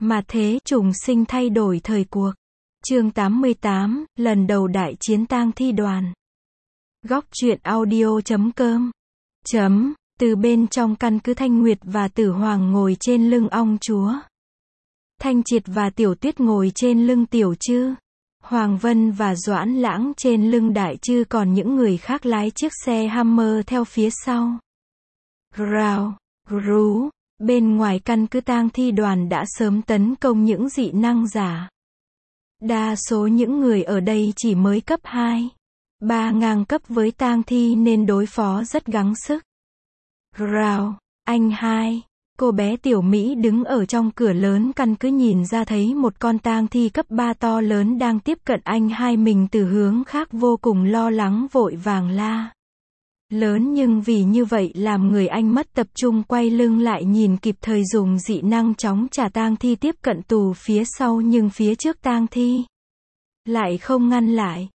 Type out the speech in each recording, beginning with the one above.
Mà thế trùng sinh thay đổi thời cuộc. Chương 88, lần đầu đại chiến tang thi đoàn. Góc truyện audio.com. Từ bên trong căn cứ Thanh Nguyệt và Tử Hoàng ngồi trên lưng ong chúa. Thanh Triệt và Tiểu Tuyết ngồi trên lưng Tiểu Trư. Hoàng Vân và Doãn Lãng trên lưng Đại Trư, còn những người khác lái chiếc xe Hummer theo phía sau. Rào, rú, bên ngoài căn cứ tang thi đoàn đã sớm tấn công những dị năng giả. Đa số những người ở đây chỉ mới cấp 2, 3 ngang cấp với tang thi nên đối phó rất gắng sức. Rào, anh hai, cô bé Tiểu Mỹ đứng ở trong cửa lớn căn cứ nhìn ra thấy một con tang thi cấp 3 to lớn đang tiếp cận anh hai mình từ hướng khác, vô cùng lo lắng vội vàng la. Lớn nhưng vì như vậy làm người anh mất tập trung, quay lưng lại nhìn kịp thời dùng dị năng chóng trả tang thi tiếp cận tù phía sau, nhưng phía trước tang thi lại không ngăn lại.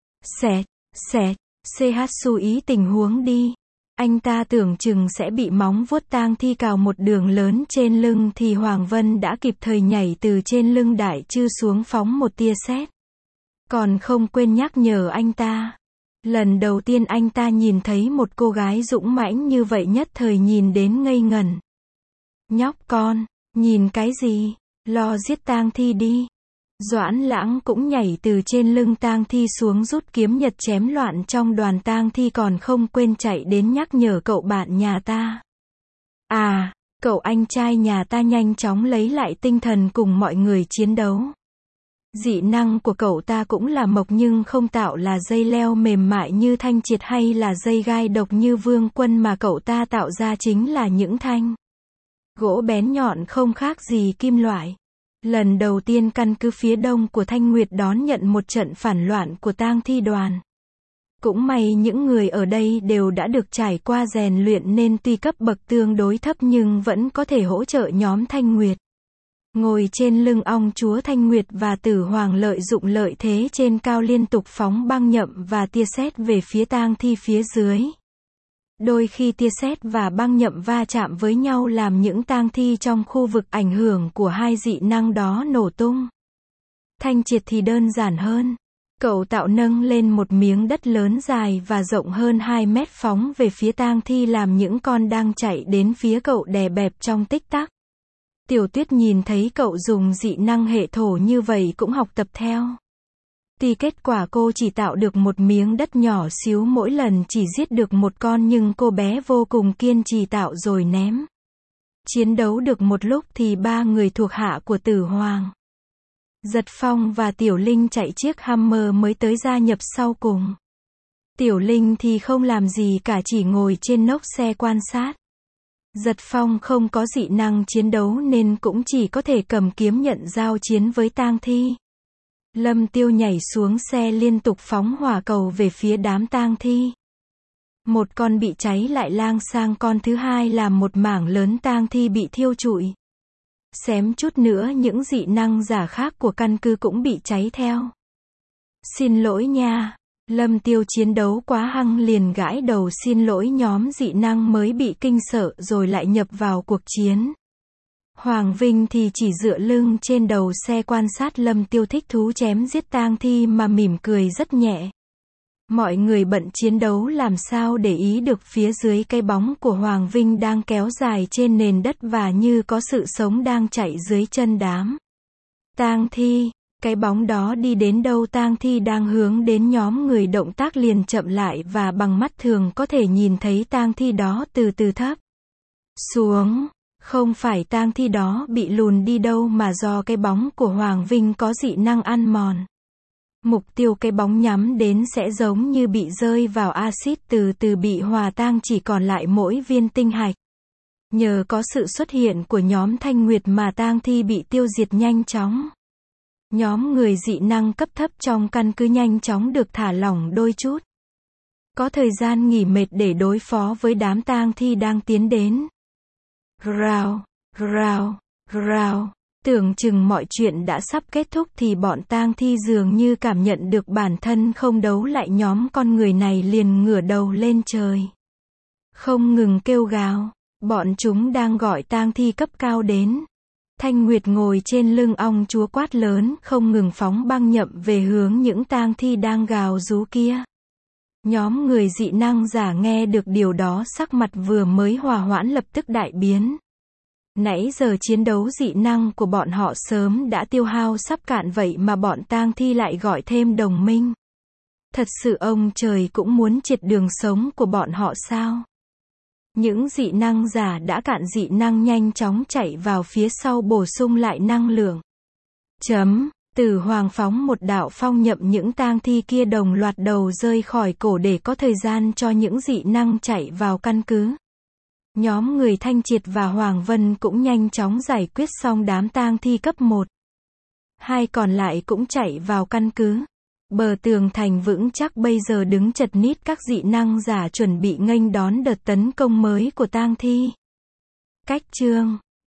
Xẹt, CH ý tình huống đi. Anh ta tưởng chừng sẽ bị móng vuốt tang thi cào một đường lớn trên lưng thì Hoàng Vân đã kịp thời nhảy từ trên lưng Đại Trư xuống phóng một tia sét. Còn không quên nhắc nhở anh ta. Lần đầu tiên anh ta nhìn thấy một cô gái dũng mãnh như vậy, nhất thời nhìn đến ngây ngẩn. Nhóc con, nhìn cái gì, lo giết tang thi đi. Doãn Lãng cũng nhảy từ trên lưng tang thi xuống, rút kiếm nhật chém loạn trong đoàn tang thi, còn không quên chạy đến nhắc nhở cậu bạn nhà ta. À, cậu anh trai nhà ta nhanh chóng lấy lại tinh thần cùng mọi người chiến đấu. Dị năng của cậu ta cũng là mộc nhưng không tạo là dây leo mềm mại như Thanh Triệt hay là dây gai độc như Vương Quân, mà cậu ta tạo ra chính là những thanh gỗ bén nhọn không khác gì kim loại. Lần đầu tiên căn cứ phía đông của Thanh Nguyệt đón nhận một trận phản loạn của tang thi đoàn. Cũng may những người ở đây đều đã được trải qua rèn luyện nên tuy cấp bậc tương đối thấp nhưng vẫn có thể hỗ trợ nhóm Thanh Nguyệt. Ngồi trên lưng ong chúa, Thanh Nguyệt và Tử Hoàng lợi dụng lợi thế trên cao liên tục phóng băng nhậm và tia sét về phía tang thi phía dưới. Đôi khi tia sét và băng nhậm va chạm với nhau làm những tang thi trong khu vực ảnh hưởng của hai dị năng đó nổ tung. Thanh Triệt thì đơn giản hơn. Cậu tạo nâng lên một miếng đất lớn dài và rộng hơn 2 mét phóng về phía tang thi, làm những con đang chạy đến phía cậu đè bẹp trong tích tắc. Tiểu Tuyết nhìn thấy cậu dùng dị năng hệ thổ như vậy cũng học tập theo. Tuy kết quả cô chỉ tạo được một miếng đất nhỏ xíu, mỗi lần chỉ giết được một con, nhưng cô bé vô cùng kiên trì tạo rồi ném. Chiến đấu được một lúc thì 3 người thuộc hạ của Tử Hoàng, Giật Phong và Tiểu Linh chạy chiếc Hummer mới tới gia nhập sau cùng. Tiểu Linh thì không làm gì cả, chỉ ngồi trên nóc xe quan sát. Giật Phong không có dị năng chiến đấu nên cũng chỉ có thể cầm kiếm nhận giao chiến với tang thi. Lâm Tiêu nhảy xuống xe liên tục phóng hỏa cầu về phía đám tang thi. Một con bị cháy lại lang sang con thứ hai, làm một mảng lớn tang thi bị thiêu trụi. Xém chút nữa những dị năng giả khác của căn cứ cũng bị cháy theo. Xin lỗi nha. Lâm Tiêu chiến đấu quá hăng liền gãi đầu xin lỗi nhóm dị năng mới bị kinh sợ rồi lại nhập vào cuộc chiến. Hoàng Vinh thì chỉ dựa lưng trên đầu xe quan sát Lâm Tiêu thích thú chém giết tang thi mà mỉm cười rất nhẹ. Mọi người bận chiến đấu làm sao để ý được phía dưới cái bóng của Hoàng Vinh đang kéo dài trên nền đất và như có sự sống đang chạy dưới chân đám tang thi. Cái bóng đó đi đến đâu tang thi đang hướng đến nhóm người động tác liền chậm lại, và bằng mắt thường có thể nhìn thấy tang thi đó từ từ thấp xuống. Không phải tang thi đó bị lùn đi đâu mà do cái bóng của Hoàng Vinh có dị năng ăn mòn. Mục tiêu cái bóng nhắm đến sẽ giống như bị rơi vào axit, từ từ bị hòa tan, chỉ còn lại mỗi viên tinh hạch. Nhờ có sự xuất hiện của nhóm Thanh Nguyệt mà tang thi bị tiêu diệt nhanh chóng. Nhóm người dị năng cấp thấp trong căn cứ nhanh chóng được thả lỏng đôi chút. Có thời gian nghỉ mệt để đối phó với đám tang thi đang tiến đến. Rào. Tưởng chừng mọi chuyện đã sắp kết thúc thì bọn tang thi dường như cảm nhận được bản thân không đấu lại nhóm con người này, liền ngửa đầu lên trời. Không ngừng kêu gào. Bọn chúng đang gọi tang thi cấp cao đến. Thanh Nguyệt ngồi trên lưng ong chúa quát lớn, không ngừng phóng băng nhậm về hướng những tang thi đang gào rú kia. Nhóm người dị năng giả nghe được điều đó sắc mặt vừa mới hòa hoãn lập tức đại biến. Nãy giờ chiến đấu dị năng của bọn họ sớm đã tiêu hao sắp cạn vậy mà bọn tang thi lại gọi thêm đồng minh. Thật sự ông trời cũng muốn triệt đường sống của bọn họ sao? Những dị năng giả đã cạn dị năng nhanh chóng chạy vào phía sau bổ sung lại năng lượng. Tử Hoàng phóng một đạo phong nhậm những tang thi kia đồng loạt đầu rơi khỏi cổ để có thời gian cho những dị năng chạy vào căn cứ. Nhóm người Thanh Triệt và Hoàng Vân cũng nhanh chóng giải quyết xong đám tang thi cấp 1. Hai còn lại cũng chạy vào căn cứ. Bờ tường thành vững chắc bây giờ đứng chật ních các dị năng giả chuẩn bị nghênh đón đợt tấn công mới của tang thi. Cách chương